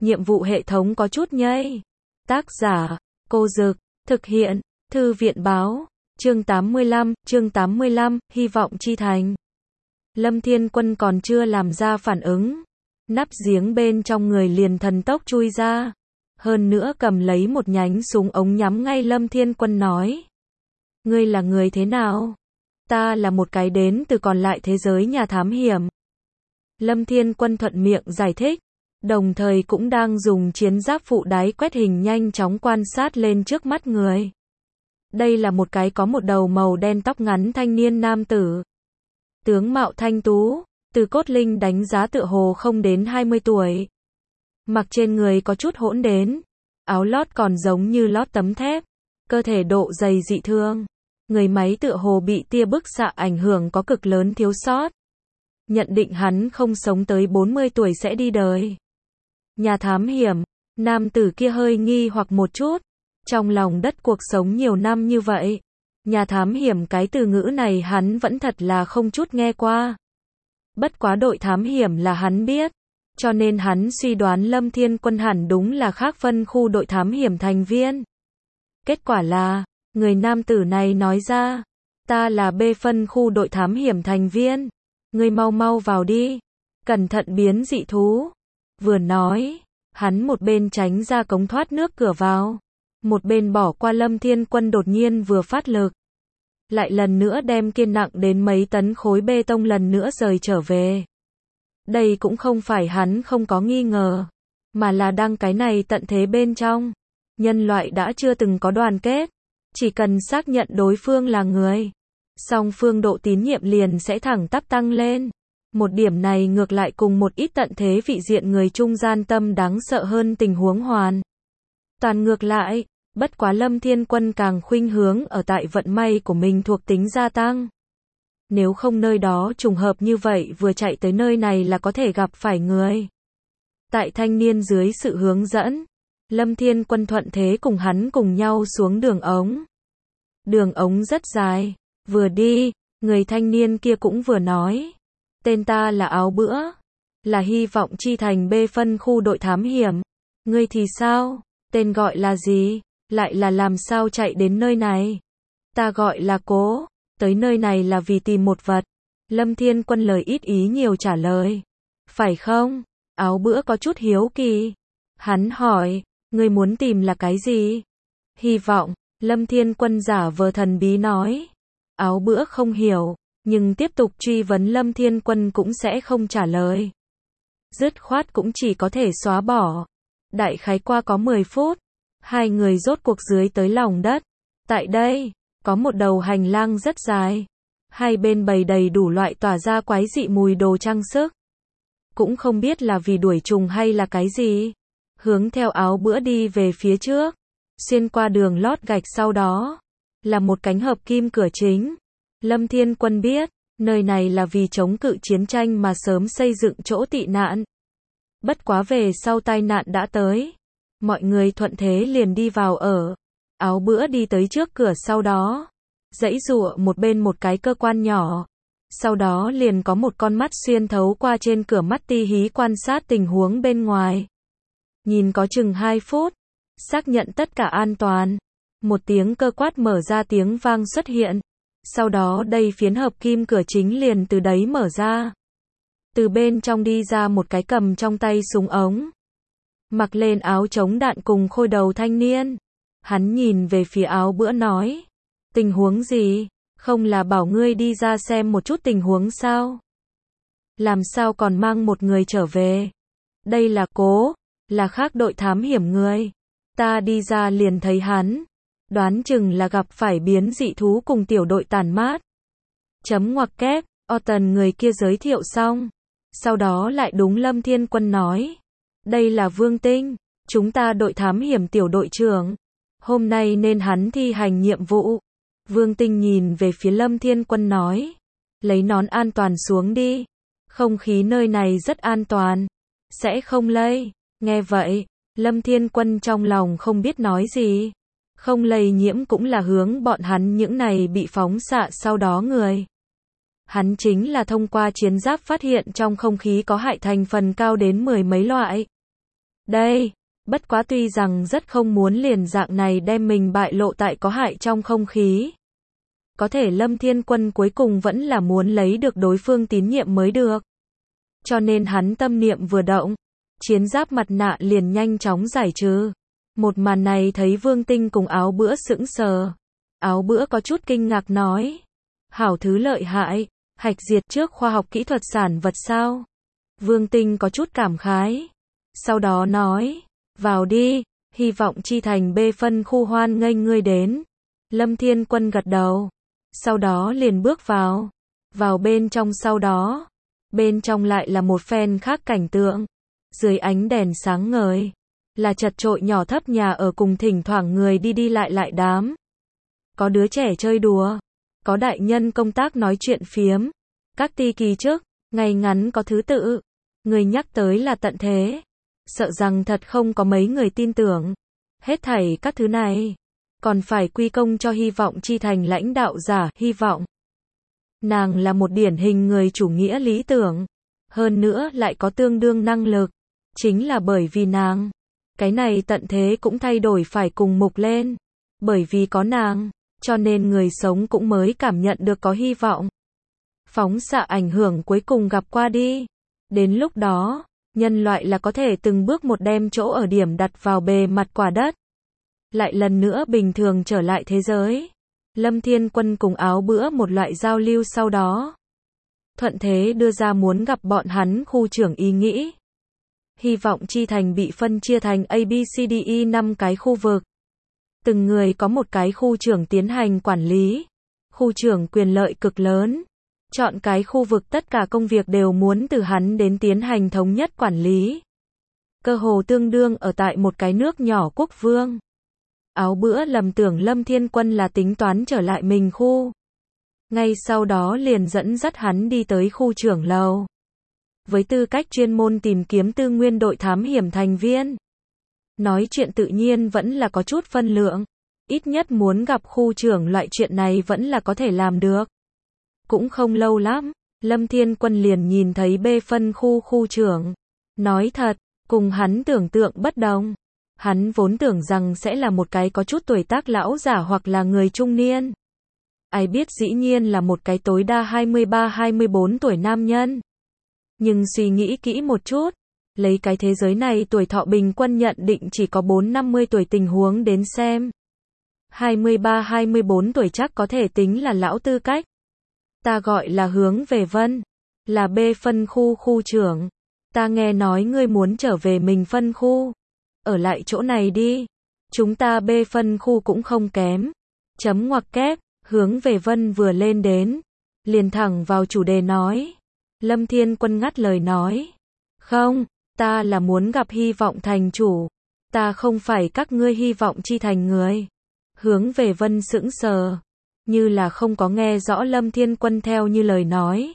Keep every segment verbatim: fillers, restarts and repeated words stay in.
nhiệm vụ hệ thống có chút nhây. Tác giả, Cô Dực, thực hiện, Thư viện báo, chương tám mươi lăm, chương tám mươi lăm, hy vọng chi thành. Lâm Thiên Quân còn chưa làm ra phản ứng, nắp giếng bên trong người liền thần tốc chui ra, hơn nữa cầm lấy một nhánh súng ống nhắm ngay Lâm Thiên Quân nói. Ngươi là người thế nào? Ta là một cái đến từ còn lại thế giới nhà thám hiểm. Lâm Thiên Quân thuận miệng giải thích, đồng thời cũng đang dùng chiến giáp phụ đáy quét hình nhanh chóng quan sát lên trước mắt người. Đây là một cái có một đầu màu đen tóc ngắn thanh niên nam tử. Tướng mạo thanh tú, từ cốt linh đánh giá tựa hồ không đến hai mươi tuổi. Mặc trên người có chút hỗn đến, áo lót còn giống như lót tấm thép, cơ thể độ dày dị thương. Người máy tựa hồ bị tia bức xạ ảnh hưởng có cực lớn thiếu sót. Nhận định hắn không sống tới bốn mươi tuổi sẽ đi đời. Nhà thám hiểm, nam tử kia hơi nghi hoặc một chút. Trong lòng đất cuộc sống nhiều năm như vậy, nhà thám hiểm cái từ ngữ này hắn vẫn thật là không chút nghe qua. Bất quá đội thám hiểm là hắn biết, cho nên hắn suy đoán Lâm Thiên Quân hẳn đúng là khác phân khu đội thám hiểm thành viên. Kết quả là, người nam tử này nói ra, ta là B phân khu đội thám hiểm thành viên, ngươi mau mau vào đi, cẩn thận biến dị thú. Vừa nói, hắn một bên tránh ra cống thoát nước cửa vào, một bên bỏ qua Lâm Thiên Quân đột nhiên vừa phát lực. Lại lần nữa đem kiên nặng đến mấy tấn khối bê tông lần nữa rời trở về. Đây cũng không phải hắn không có nghi ngờ, mà là đang cái này tận thế bên trong. Nhân loại đã chưa từng có đoàn kết, chỉ cần xác nhận đối phương là người, song phương độ tín nhiệm liền sẽ thẳng tắp tăng lên. Một điểm này ngược lại cùng một ít tận thế vị diện người trung gian tâm đáng sợ hơn tình huống hoàn toàn ngược lại. Bất quá Lâm Thiên Quân càng khuynh hướng ở tại vận may của mình thuộc tính gia tăng. Nếu không nơi đó trùng hợp như vậy vừa chạy tới nơi này là có thể gặp phải người. Tại thanh niên dưới sự hướng dẫn, Lâm Thiên Quân thuận thế cùng hắn cùng nhau xuống đường ống. Đường ống rất dài, vừa đi, người thanh niên kia cũng vừa nói. Tên ta là Áo Bữa, là hy vọng chi thành B phân khu đội thám hiểm. Ngươi thì sao? Tên gọi là gì? Lại là làm sao chạy đến nơi này? Ta gọi là Cố, tới nơi này là vì tìm một vật. Lâm Thiên Quân lời ít ý nhiều trả lời. Phải không? Áo Bữa có chút hiếu kỳ. Hắn hỏi, ngươi muốn tìm là cái gì? Hy vọng, Lâm Thiên Quân giả vờ thần bí nói. Áo Bữa không hiểu, nhưng tiếp tục truy vấn Lâm Thiên Quân cũng sẽ không trả lời. Dứt khoát cũng chỉ có thể xóa bỏ. Đại khái qua có mười phút. Hai người rốt cuộc dưới tới lòng đất. Tại đây, có một đầu hành lang rất dài. Hai bên bày đầy đủ loại tỏa ra quái dị mùi đồ trang sức. Cũng không biết là vì đuổi trùng hay là cái gì. Hướng theo Áo Bữa đi về phía trước. Xuyên qua đường lót gạch sau đó. Là một cánh hợp kim cửa chính. Lâm Thiên Quân biết, nơi này là vì chống cự chiến tranh mà sớm xây dựng chỗ tị nạn. Bất quá về sau tai nạn đã tới. Mọi người thuận thế liền đi vào ở. Áo Bữa đi tới trước cửa sau đó. Giãy giụa một bên một cái cơ quan nhỏ. Sau đó liền có một con mắt xuyên thấu qua trên cửa mắt ti hí quan sát tình huống bên ngoài. Nhìn có chừng hai phút. Xác nhận tất cả an toàn. Một tiếng cơ quát mở ra tiếng vang xuất hiện. Sau đó đây phiến hợp kim cửa chính liền từ đấy mở ra. Từ bên trong đi ra một cái cầm trong tay súng ống. Mặc lên áo chống đạn cùng khôi đầu thanh niên. Hắn nhìn về phía Áo Bữa nói. Tình huống gì? Không là bảo ngươi đi ra xem một chút tình huống sao? Làm sao còn mang một người trở về? Đây là Cố, là khác đội thám hiểm người. Ta đi ra liền thấy hắn. Đoán chừng là gặp phải biến dị thú cùng tiểu đội tản mát. Chấm ngoặc kép, Orton người kia giới thiệu xong. Sau đó lại đúng Lâm Thiên Quân nói. Đây là Vương Tinh, chúng ta đội thám hiểm tiểu đội trưởng. Hôm nay nên hắn thi hành nhiệm vụ. Vương Tinh nhìn về phía Lâm Thiên Quân nói. Lấy nón an toàn xuống đi. Không khí nơi này rất an toàn. Sẽ không lây. Nghe vậy, Lâm Thiên Quân trong lòng không biết nói gì. Không lây nhiễm cũng là hướng bọn hắn những này bị phóng xạ sau đó người. Hắn chính là thông qua chiến giáp phát hiện trong không khí có hại thành phần cao đến mười mấy loại. đây. Bất quá tuy rằng rất không muốn liền dạng này đem mình bại lộ tại có hại trong không khí. Có thể Lâm Thiên Quân cuối cùng vẫn là muốn lấy được đối phương tín nhiệm mới được. Cho nên hắn tâm niệm vừa động, chiến giáp mặt nạ liền nhanh chóng giải trừ. Một màn này thấy Vương Tinh cùng Áo Bữa sững sờ. Áo Bữa có chút kinh ngạc nói. Hảo thứ lợi hại, hạch diệt trước khoa học kỹ thuật sản vật sao? Vương Tinh có chút cảm khái. Sau đó nói, vào đi, hy vọng chi thành bê phân khu hoan nghênh ngươi đến. Lâm Thiên Quân gật đầu. Sau đó liền bước vào. Vào bên trong sau đó. Bên trong lại là một phen khác cảnh tượng. Dưới ánh đèn sáng ngời. Là chật chội nhỏ thấp nhà ở cùng thỉnh thoảng người đi đi lại lại đám. Có đứa trẻ chơi đùa. Có đại nhân công tác nói chuyện phiếm. Các ti kỳ trước, ngày ngắn có thứ tự. Người nhắc tới là tận thế. Sợ rằng thật không có mấy người tin tưởng. Hết thảy các thứ này. Còn phải quy công cho hy vọng chi thành lãnh đạo giả, hy vọng. Nàng là một điển hình người chủ nghĩa lý tưởng. Hơn nữa lại có tương đương năng lực. Chính là bởi vì nàng. Cái này tận thế cũng thay đổi phải cùng mục lên. Bởi vì có nàng, cho nên người sống cũng mới cảm nhận được có hy vọng. Phóng xạ ảnh hưởng cuối cùng gặp qua đi. Đến lúc đó, nhân loại là có thể từng bước một đem chỗ ở điểm đặt vào bề mặt quả đất. Lại lần nữa bình thường trở lại thế giới. Lâm Thiên Quân cùng Áo Bữa một loại giao lưu sau đó. Thuận thế đưa ra muốn gặp bọn hắn khu trưởng ý nghĩ. Hy vọng chi thành bị phân chia thành A B C D E năm cái khu vực. Từng người có một cái khu trưởng tiến hành quản lý. Khu trưởng quyền lợi cực lớn. Chọn cái khu vực tất cả công việc đều muốn từ hắn đến tiến hành thống nhất quản lý. Cơ hồ tương đương ở tại một cái nước nhỏ quốc vương. Áo Bữa lầm tưởng Lâm Thiên Quân là tính toán trở lại mình khu. Ngay sau đó liền dẫn dắt hắn đi tới khu trưởng lầu. Với tư cách chuyên môn tìm kiếm tư nguyên đội thám hiểm thành viên. Nói chuyện tự nhiên vẫn là có chút phân lượng. Ít nhất muốn gặp khu trưởng loại chuyện này vẫn là có thể làm được. Cũng không lâu lắm, Lâm Thiên Quân liền nhìn thấy bê phân khu khu trưởng. Nói thật, cùng hắn tưởng tượng bất đồng. Hắn vốn tưởng rằng sẽ là một cái có chút tuổi tác lão giả hoặc là người trung niên. Ai biết dĩ nhiên là một cái tối đa hai mươi ba hai mươi bốn tuổi nam nhân. Nhưng suy nghĩ kỹ một chút, lấy cái thế giới này tuổi thọ bình quân nhận định chỉ có bốn năm mươi tuổi tình huống đến xem. hai mươi ba hai mươi bốn tuổi chắc có thể tính là lão tư cách. Ta gọi là Hướng Về Vân, là bê phân khu khu trưởng. Ta nghe nói ngươi muốn trở về mình phân khu. Ở lại chỗ này đi. Chúng ta bê phân khu cũng không kém. Chấm ngoặc kép, Hướng Về Vân vừa lên đến. Liền thẳng vào chủ đề nói. Lâm Thiên Quân ngắt lời nói. Không, ta là muốn gặp hy vọng thành chủ. Ta không phải các ngươi hy vọng chi thành người. Hướng Về Vân sững sờ. Như là không có nghe rõ Lâm Thiên Quân theo như lời nói.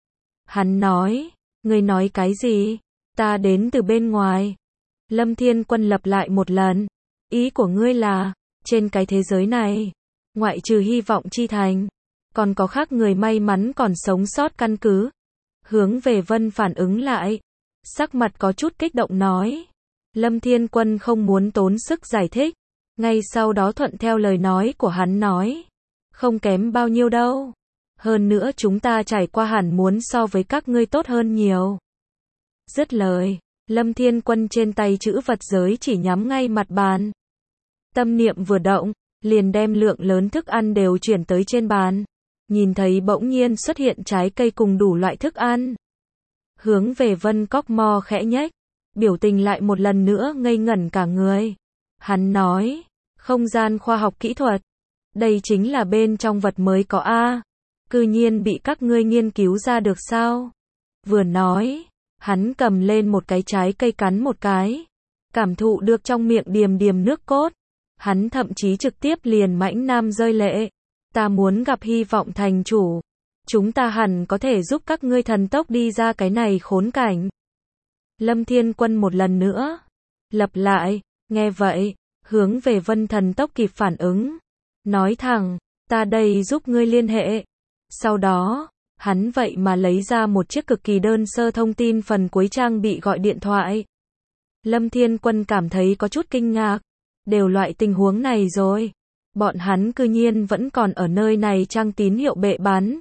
Hắn nói. Ngươi nói cái gì? Ta đến từ bên ngoài. Lâm Thiên Quân lặp lại một lần. Ý của ngươi là, trên cái thế giới này, ngoại trừ hy vọng chi thành, còn có khác người may mắn còn sống sót căn cứ. Hướng Về Vân phản ứng lại. Sắc mặt có chút kích động nói. Lâm Thiên Quân không muốn tốn sức giải thích. Ngay sau đó thuận theo lời nói của hắn nói. Không kém bao nhiêu đâu. Hơn nữa chúng ta trải qua hẳn muốn so với các ngươi tốt hơn nhiều. Dứt lời, Lâm Thiên Quân trên tay chữ vật giới chỉ nhắm ngay mặt bàn. Tâm niệm vừa động, liền đem lượng lớn thức ăn đều chuyển tới trên bàn. Nhìn thấy bỗng nhiên xuất hiện trái cây cùng đủ loại thức ăn. Hướng Về Vân cóc mo khẽ nhếch, biểu tình lại một lần nữa ngây ngẩn cả người. Hắn nói, không gian khoa học kỹ thuật. Đây chính là bên trong vật mới có a. Cư nhiên bị các ngươi nghiên cứu ra được sao? Vừa nói, hắn cầm lên một cái trái cây cắn một cái. Cảm thụ được trong miệng điềm điềm nước cốt. Hắn thậm chí trực tiếp liền mãnh nam rơi lệ. Ta muốn gặp hy vọng thành chủ. Chúng ta hẳn có thể giúp các ngươi thần tốc đi ra cái này khốn cảnh. Lâm Thiên Quân một lần nữa. Lặp lại, nghe vậy, Hướng Về Vân thần tốc kịp phản ứng. Nói thẳng, ta đây giúp ngươi liên hệ. Sau đó, hắn vậy mà lấy ra một chiếc cực kỳ đơn sơ thông tin phần cuối trang bị gọi điện thoại. Lâm Thiên Quân cảm thấy có chút kinh ngạc. Đều loại tình huống này rồi. Bọn hắn cư nhiên vẫn còn ở nơi này trang tín hiệu bệ bắn.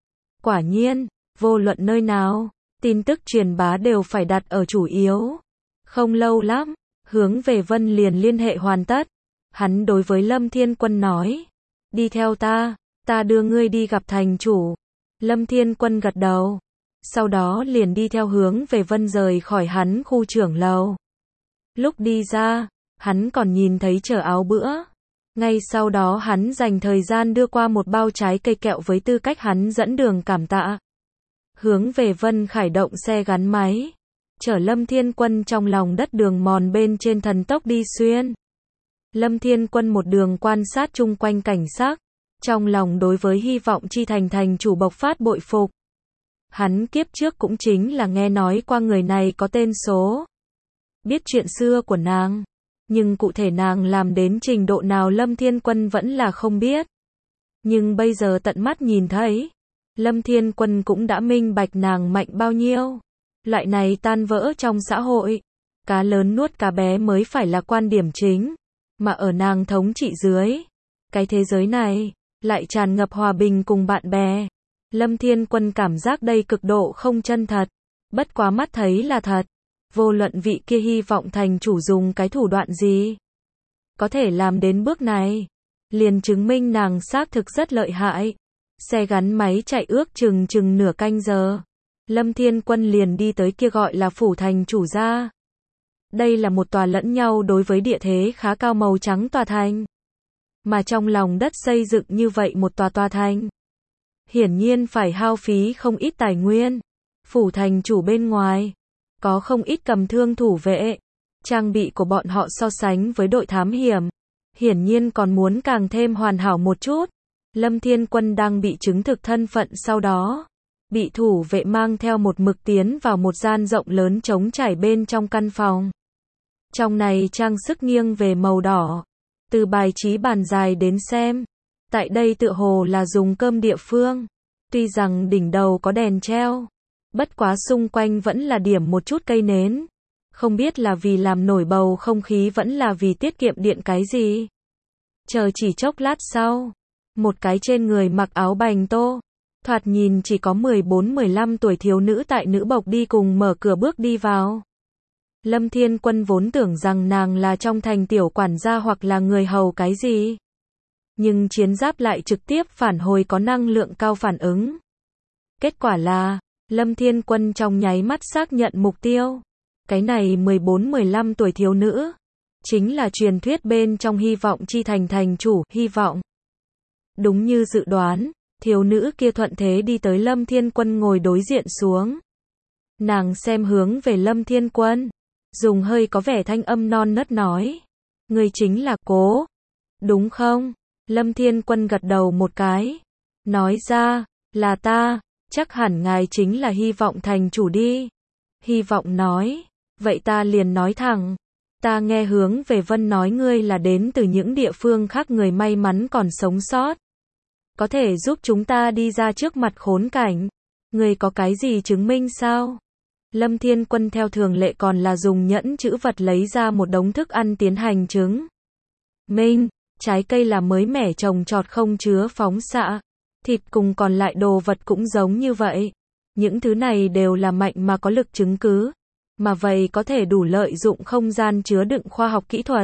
Quả nhiên, vô luận nơi nào, tin tức truyền bá đều phải đặt ở chủ yếu. Không lâu lắm, Hướng Về Vân liền liên hệ hoàn tất. Hắn đối với Lâm Thiên Quân nói. Đi theo ta, ta đưa ngươi đi gặp thành chủ. Lâm Thiên Quân gật đầu. Sau đó liền đi theo Hướng Về Vân rời khỏi hắn khu trưởng lầu. Lúc đi ra, hắn còn nhìn thấy chở áo bữa. Ngay sau đó hắn dành thời gian đưa qua một bao trái cây kẹo với tư cách hắn dẫn đường cảm tạ. Hướng Về Vân khởi động xe gắn máy, chở Lâm Thiên Quân trong lòng đất đường mòn bên trên thần tốc đi xuyên. Lâm Thiên Quân một đường quan sát chung quanh cảnh sắc, trong lòng đối với hy vọng chi thành thành chủ bộc phát bội phục. Hắn kiếp trước cũng chính là nghe nói qua người này có tên số, biết chuyện xưa của nàng, nhưng cụ thể nàng làm đến trình độ nào Lâm Thiên Quân vẫn là không biết. Nhưng bây giờ tận mắt nhìn thấy, Lâm Thiên Quân cũng đã minh bạch nàng mạnh bao nhiêu. Loại này tan vỡ trong xã hội, cá lớn nuốt cá bé mới phải là quan điểm chính, mà ở nàng thống trị dưới, cái thế giới này lại tràn ngập hòa bình cùng bạn bè. Lâm Thiên Quân cảm giác đây cực độ không chân thật, bất quá mắt thấy là thật. Vô luận vị kia hy vọng thành chủ dùng cái thủ đoạn gì, có thể làm đến bước này, liền chứng minh nàng xác thực rất lợi hại. Xe gắn máy chạy ước chừng chừng nửa canh giờ. Lâm Thiên Quân liền đi tới kia gọi là phủ thành chủ gia. Đây là một tòa lẫn nhau đối với địa thế khá cao màu trắng tòa thành. Mà trong lòng đất xây dựng như vậy một tòa tòa thành, hiển nhiên phải hao phí không ít tài nguyên. Phủ thành chủ bên ngoài, có không ít cầm thương thủ vệ. Trang bị của bọn họ so sánh với đội thám hiểm, hiển nhiên còn muốn càng thêm hoàn hảo một chút. Lâm Thiên Quân đang bị chứng thực thân phận sau đó, bị thủ vệ mang theo một mực tiến vào một gian rộng lớn trống trải bên trong căn phòng. Trong này trang sức nghiêng về màu đỏ, từ bài trí bàn dài đến xem, tại đây tựa hồ là dùng cơm địa phương. Tuy rằng đỉnh đầu có đèn treo, bất quá xung quanh vẫn là điểm một chút cây nến. Không biết là vì làm nổi bầu không khí vẫn là vì tiết kiệm điện cái gì. Chờ chỉ chốc lát sau, một cái trên người mặc áo bành tô, thoạt nhìn chỉ có mười bốn mười lăm tuổi thiếu nữ tại nữ bộc đi cùng mở cửa bước đi vào. Lâm Thiên Quân vốn tưởng rằng nàng là trong thành tiểu quản gia hoặc là người hầu cái gì. Nhưng chiến giáp lại trực tiếp phản hồi có năng lượng cao phản ứng. Kết quả là, Lâm Thiên Quân trong nháy mắt xác nhận mục tiêu. Cái này mười bốn mười lăm tuổi thiếu nữ, chính là truyền thuyết bên trong hy vọng chi thành thành chủ, hy vọng. Đúng như dự đoán, thiếu nữ kia thuận thế đi tới Lâm Thiên Quân ngồi đối diện xuống. Nàng xem hướng về Lâm Thiên Quân, dùng hơi có vẻ thanh âm non nớt nói. Người chính là Cố, đúng không? Lâm Thiên Quân gật đầu một cái, nói ra, là ta, chắc hẳn ngài chính là hy vọng thành chủ đi. Hy vọng nói, vậy ta liền nói thẳng, ta nghe Hướng Về Vân nói ngươi là đến từ những địa phương khác người may mắn còn sống sót. Có thể giúp chúng ta đi ra trước mặt khốn cảnh. Ngươi có cái gì chứng minh sao? Lâm Thiên Quân theo thường lệ còn là dùng nhẫn chữ vật lấy ra một đống thức ăn tiến hành chứng minh. Trái cây là mới mẻ trồng trọt không chứa phóng xạ. Thịt cùng còn lại đồ vật cũng giống như vậy. Những thứ này đều là mạnh mà có lực chứng cứ. Mà vậy có thể đủ lợi dụng không gian chứa đựng khoa học kỹ thuật.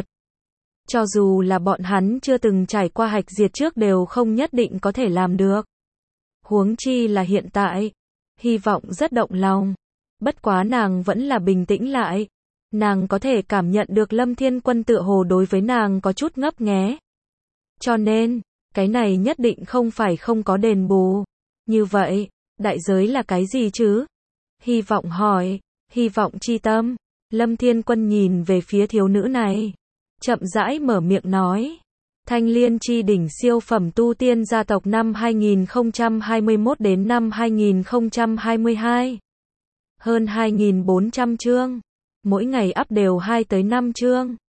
Cho dù là bọn hắn chưa từng trải qua hạch diệt trước đều không nhất định có thể làm được. Huống chi là hiện tại. Hy vọng rất động lòng. Bất quá nàng vẫn là bình tĩnh lại. Nàng có thể cảm nhận được Lâm Thiên Quân tựa hồ đối với nàng có chút ngấp nghé. Cho nên, cái này nhất định không phải không có đền bù. Như vậy, đại giới là cái gì chứ? Hy vọng hỏi, hy vọng chi tâm. Lâm Thiên Quân nhìn về phía thiếu nữ này, chậm rãi mở miệng nói. Thanh Liên chi đỉnh siêu phẩm tu tiên gia tộc năm hai nghìn không trăm hai mươi mốt đến năm hai nghìn không trăm hai mươi hai. Hơn hai nghìn bốn trăm chương. Mỗi ngày up đều hai tới năm chương.